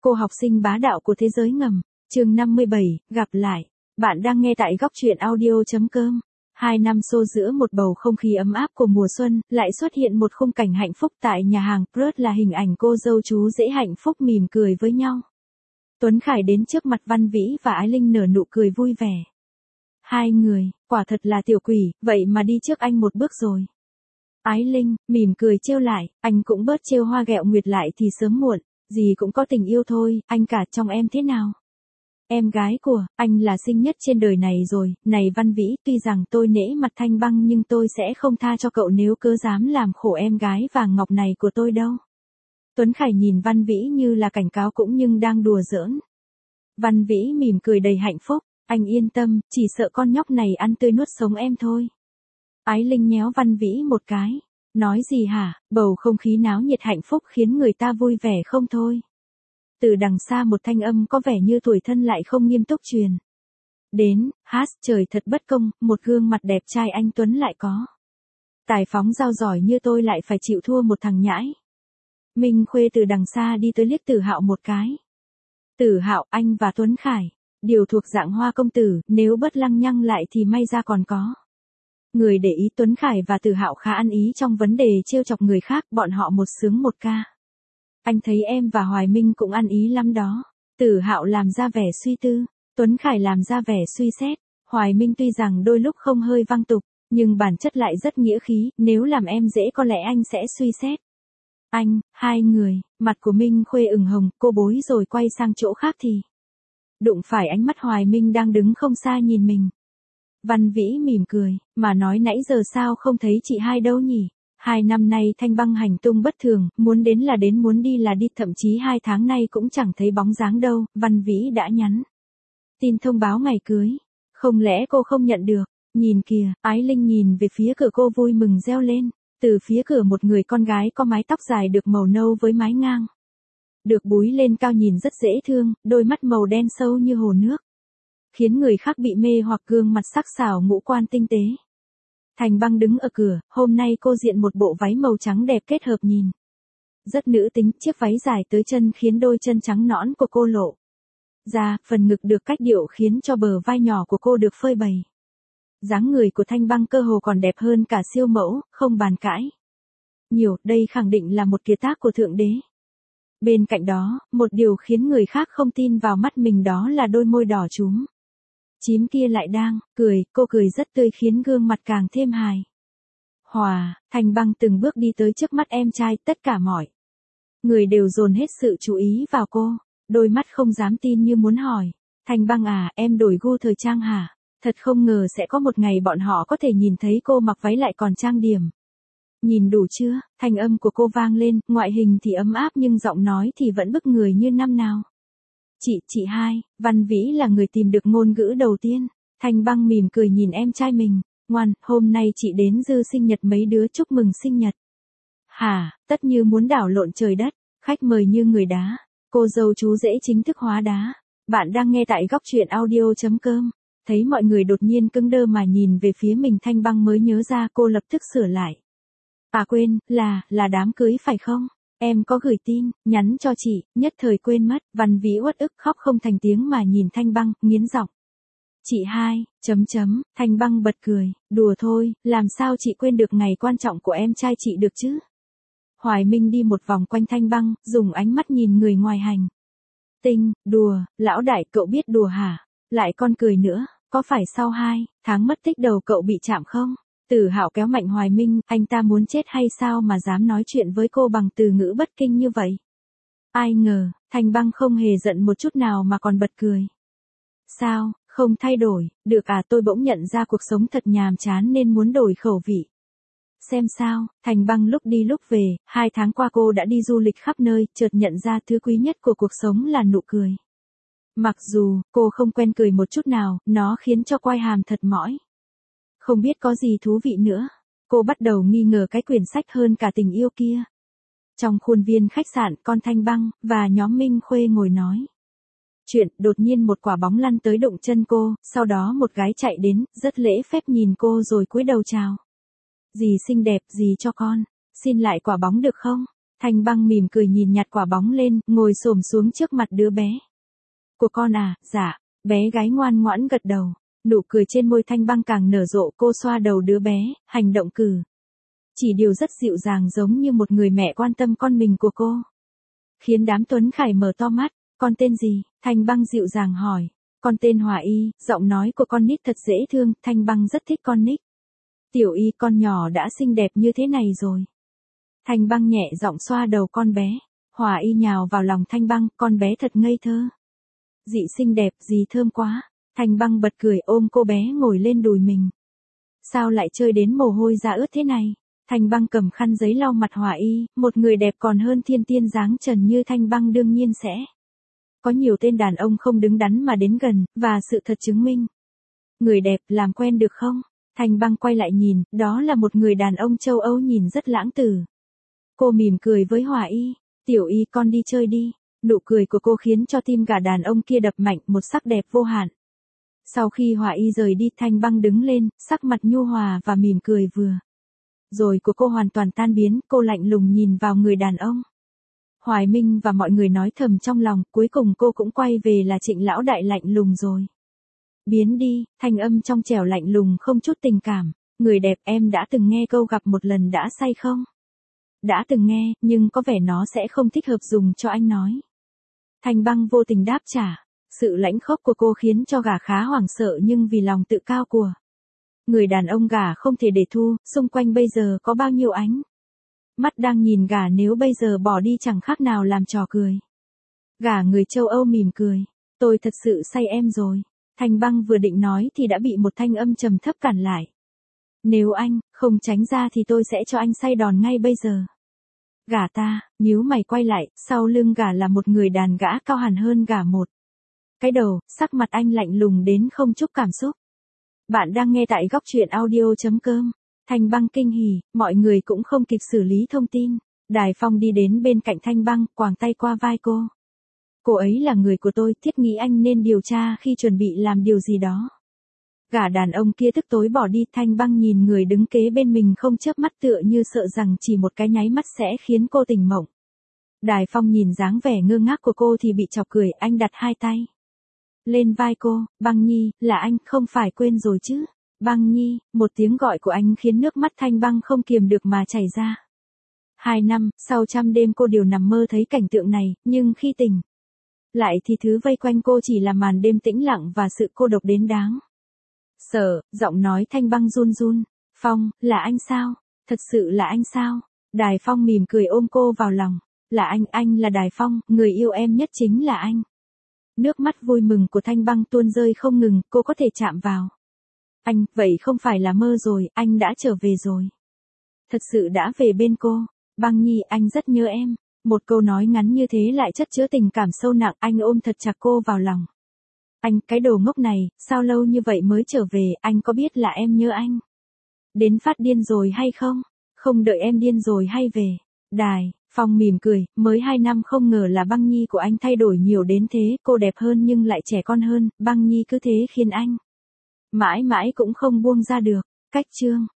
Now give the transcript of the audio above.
Cô học sinh bá đạo của thế giới ngầm, chương 57, gặp lại. Bạn đang nghe tại góc truyện audio.com. 2 năm xô giữa một bầu không khí ấm áp của mùa xuân, lại xuất hiện một khung cảnh hạnh phúc tại nhà hàng Prut là hình ảnh cô dâu chú rể hạnh phúc mỉm cười với nhau. Tuấn Khải đến trước mặt Văn Vĩ và Ái Linh nở nụ cười vui vẻ. Hai người, quả thật là tiểu quỷ, vậy mà đi trước anh một bước rồi. Ái Linh, mỉm cười trêu lại, anh cũng bớt trêu Hoa ghẹo Nguyệt lại thì sớm muộn, gì cũng có tình yêu thôi, anh cả trong em thế nào? Em gái của, anh là xinh nhất trên đời này rồi, này Văn Vĩ, tuy rằng tôi nể mặt Thanh Băng nhưng tôi sẽ không tha cho cậu nếu cứ dám làm khổ em gái vàng ngọc này của tôi đâu. Tuấn Khải nhìn Văn Vĩ như là cảnh cáo cũng nhưng đang đùa giỡn. Văn Vĩ mỉm cười đầy hạnh phúc, anh yên tâm, chỉ sợ con nhóc này ăn tươi nuốt sống em thôi. Ái Linh nhéo Văn Vĩ một cái. Nói gì hả, bầu không khí náo nhiệt hạnh phúc khiến người ta vui vẻ không thôi. Từ đằng xa một thanh âm có vẻ như tuổi thân lại không nghiêm túc truyền. Đến, hát trời thật bất công, một gương mặt đẹp trai anh Tuấn lại có. Tài phóng dao giỏi như tôi lại phải chịu thua một thằng nhãi. Minh Khuê từ đằng xa đi tới liếc Tử Hạo một cái. Tử Hạo, anh và Tuấn Khải, đều thuộc dạng Hoa công tử, nếu bất lăng nhăng lại thì may ra còn có. Người để ý Tuấn Khải và Tử Hạo khá ăn ý trong vấn đề trêu chọc người khác, bọn họ một sướng một ca. Anh thấy em và Hoài Minh cũng ăn ý lắm đó. Tử Hạo làm ra vẻ suy tư, Tuấn Khải làm ra vẻ suy xét. Hoài Minh tuy rằng đôi lúc không hơi văng tục, nhưng bản chất lại rất nghĩa khí, nếu làm em dễ có lẽ anh sẽ suy xét. Anh, hai người, mặt của Minh Khuê ửng hồng, cô bối rồi quay sang chỗ khác thì đụng phải ánh mắt Hoài Minh đang đứng không xa nhìn mình. Văn Vĩ mỉm cười, mà nói nãy giờ sao không thấy chị hai đâu nhỉ? 2 năm nay Thanh Băng hành tung bất thường, muốn đến là đến muốn đi là đi, thậm chí 2 tháng nay cũng chẳng thấy bóng dáng đâu, Văn Vĩ đã nhắn tin thông báo ngày cưới. Không lẽ cô không nhận được? Nhìn kìa, Ái Linh nhìn về phía cửa cô vui mừng reo lên. Từ phía cửa một người con gái có mái tóc dài được màu nâu với mái ngang. Được búi lên cao nhìn rất dễ thương, đôi mắt màu đen sâu như hồ nước. Khiến người khác bị mê hoặc gương mặt sắc sảo ngũ quan tinh tế. Thành Băng đứng ở cửa, hôm nay cô diện một bộ váy màu trắng đẹp kết hợp nhìn. Rất nữ tính, chiếc váy dài tới chân khiến đôi chân trắng nõn của cô lộ ra, phần ngực được cách điệu khiến cho bờ vai nhỏ của cô được phơi bày. Dáng người của Thanh Băng cơ hồ còn đẹp hơn cả siêu mẫu, không bàn cãi. Nhiều, đây khẳng định là một kiệt tác của Thượng Đế. Bên cạnh đó, một điều khiến người khác không tin vào mắt mình đó là đôi môi đỏ chúm. Chím kia lại đang cười, cô cười rất tươi khiến gương mặt càng thêm hài hòa. Thanh Băng từng bước đi tới trước mắt em trai, tất cả mọi người đều dồn hết sự chú ý vào cô, đôi mắt không dám tin như muốn hỏi. Thanh Băng à, em đổi gu thời trang hả? Thật không ngờ sẽ có một ngày bọn họ có thể nhìn thấy cô mặc váy lại còn trang điểm. Nhìn đủ chưa? Thanh âm của cô vang lên, ngoại hình thì ấm áp nhưng giọng nói thì vẫn bức người như năm nào. Chị hai, Văn Vĩ là người tìm được ngôn ngữ đầu tiên. Thanh Băng mỉm cười nhìn em trai mình, ngoan, hôm nay chị đến dư sinh nhật mấy đứa chúc mừng sinh nhật. Hả, tất như muốn đảo lộn trời đất, khách mời như người đá, cô dâu chú rể chính thức hóa đá. Bạn đang nghe tại góc truyện audio.com. Thấy mọi người đột nhiên cứng đơ mà nhìn về phía mình, Thanh Băng mới nhớ ra, cô lập tức sửa lại. À quên, là đám cưới phải không? Em có gửi tin, nhắn cho chị, nhất thời quên mất. Văn Vĩ uất ức khóc không thành tiếng mà nhìn Thanh Băng, nghiến giọng. Chị hai, Thanh Băng bật cười, đùa thôi, làm sao chị quên được ngày quan trọng của em trai chị được chứ? Hoài Minh đi một vòng quanh Thanh Băng, dùng ánh mắt nhìn người ngoài hành tinh, đùa, lão đại cậu biết đùa hả? Lại con cười nữa, có phải sau 2 tháng mất tích đầu cậu bị chạm không? Tử Hạo kéo mạnh Hoài Minh, anh ta muốn chết hay sao mà dám nói chuyện với cô bằng từ ngữ bất kinh như vậy? Ai ngờ, Thanh Băng không hề giận một chút nào mà còn bật cười. Sao, không thay đổi, được à, tôi bỗng nhận ra cuộc sống thật nhàm chán nên muốn đổi khẩu vị. Xem sao, Thanh Băng lúc đi lúc về, 2 tháng qua cô đã đi du lịch khắp nơi, chợt nhận ra thứ quý nhất của cuộc sống là nụ cười. Mặc dù, cô không quen cười một chút nào, nó khiến cho quai hàm thật mỏi. Không biết có gì thú vị nữa. Cô bắt đầu nghi ngờ cái quyển sách hơn cả tình yêu kia. Trong khuôn viên khách sạn, con Thanh Băng và nhóm Minh Khuê ngồi nói chuyện, đột nhiên một quả bóng lăn tới đụng chân cô, sau đó một gái chạy đến, rất lễ phép nhìn cô rồi cúi đầu chào. Dì xinh đẹp, dì cho con xin lại quả bóng được không? Thanh Băng mỉm cười nhìn nhặt quả bóng lên, ngồi xổm xuống trước mặt đứa bé. Của con à, dạ, bé gái ngoan ngoãn gật đầu. Nụ cười trên môi Thanh Băng càng nở rộ, cô xoa đầu đứa bé, hành động cử chỉ điều rất dịu dàng giống như một người mẹ quan tâm con mình của cô. Khiến đám Tuấn Khải mở to mắt, con tên gì? Thanh Băng dịu dàng hỏi. Con tên Hòa Y, giọng nói của con nít thật dễ thương, Thanh Băng rất thích con nít. Tiểu Y con nhỏ đã xinh đẹp như thế này rồi. Thanh Băng nhẹ giọng xoa đầu con bé. Hòa Y nhào vào lòng Thanh Băng, con bé thật ngây thơ. Dị xinh đẹp, gì thơm quá. Thanh Băng bật cười ôm cô bé ngồi lên đùi mình. Sao lại chơi đến mồ hôi ra ướt thế này? Thanh Băng cầm khăn giấy lau mặt Hòa Y, một người đẹp còn hơn thiên tiên dáng trần như Thanh Băng đương nhiên sẽ có nhiều tên đàn ông không đứng đắn mà đến gần, và sự thật chứng minh. Người đẹp, làm quen được không? Thanh Băng quay lại nhìn, đó là một người đàn ông châu Âu nhìn rất lãng tử. Cô mỉm cười với Hòa Y, Tiểu Y con đi chơi đi. Nụ cười của cô khiến cho tim cả đàn ông kia đập mạnh, một sắc đẹp vô hạn. Sau khi Hòa Y rời đi, Thanh Băng đứng lên, sắc mặt nhu hòa và mỉm cười vừa rồi của cô hoàn toàn tan biến, cô lạnh lùng nhìn vào người đàn ông. Hoài Minh và mọi người nói thầm trong lòng, cuối cùng cô cũng quay về là Trịnh lão đại lạnh lùng rồi. Biến đi, thanh âm trong trẻo lạnh lùng không chút tình cảm. Người đẹp, em đã từng nghe câu gặp một lần đã say không? Đã từng nghe, nhưng có vẻ nó sẽ không thích hợp dùng cho anh nói. Thanh Băng vô tình đáp trả. Sự lãnh khốc của cô khiến cho gã khá hoảng sợ nhưng vì lòng tự cao của người đàn ông gã không thể để thu, xung quanh bây giờ có bao nhiêu ánh mắt đang nhìn gã, nếu bây giờ bỏ đi chẳng khác nào làm trò cười. Gã người châu Âu mỉm cười. Tôi thật sự say em rồi. Thanh Băng vừa định nói thì đã bị một thanh âm trầm thấp cản lại. Nếu anh không tránh ra thì tôi sẽ cho anh say đòn ngay bây giờ. Gã ta, nhíu mày quay lại, sau lưng gã là một người đàn gã cao hẳn hơn gã một cái đầu, sắc mặt anh lạnh lùng đến không chút cảm xúc. Bạn đang nghe tại góc truyện audio.com. Thanh Băng kinh hỉ, mọi người cũng không kịp xử lý thông tin. Đài Phong đi đến bên cạnh Thanh Băng, quàng tay qua vai cô. Cô ấy là người của tôi, thiết nghĩ anh nên điều tra khi chuẩn bị làm điều gì đó. Gã đàn ông kia tức tối bỏ đi, Thanh Băng nhìn người đứng kế bên mình không chớp mắt tựa như sợ rằng chỉ một cái nháy mắt sẽ khiến cô tỉnh mộng. Đài Phong nhìn dáng vẻ ngơ ngác của cô thì bị chọc cười, anh đặt hai tay lên vai cô. Băng Nhi, là anh, không phải quên rồi chứ? Băng Nhi, một tiếng gọi của anh khiến nước mắt Thanh Băng không kiềm được mà chảy ra. 2 năm, sau trăm đêm cô đều nằm mơ thấy cảnh tượng này, nhưng khi tỉnh lại thì thứ vây quanh cô chỉ là màn đêm tĩnh lặng và sự cô độc đến đáng sợ. Giọng nói Thanh Băng run run. Phong, là anh sao? Thật sự là anh sao? Đài Phong mỉm cười ôm cô vào lòng. Là anh là Đài Phong, người yêu em nhất chính là anh. Nước mắt vui mừng của Thanh Băng tuôn rơi không ngừng, cô có thể chạm vào anh, vậy không phải là mơ rồi, anh đã trở về rồi. Thật sự đã về bên cô. Băng Nhi, anh rất nhớ em. Một câu nói ngắn như thế lại chất chứa tình cảm sâu nặng, anh ôm thật chặt cô vào lòng. Anh, cái đồ ngốc này, sao lâu như vậy mới trở về, anh có biết là em nhớ anh đến phát điên rồi hay không? Không đợi em điên rồi hay về. Đài Phong mỉm cười, mới 2 năm không ngờ là Băng Nhi của anh thay đổi nhiều đến thế, cô đẹp hơn nhưng lại trẻ con hơn, Băng Nhi cứ thế khiến anh mãi mãi cũng không buông ra được. Cách chương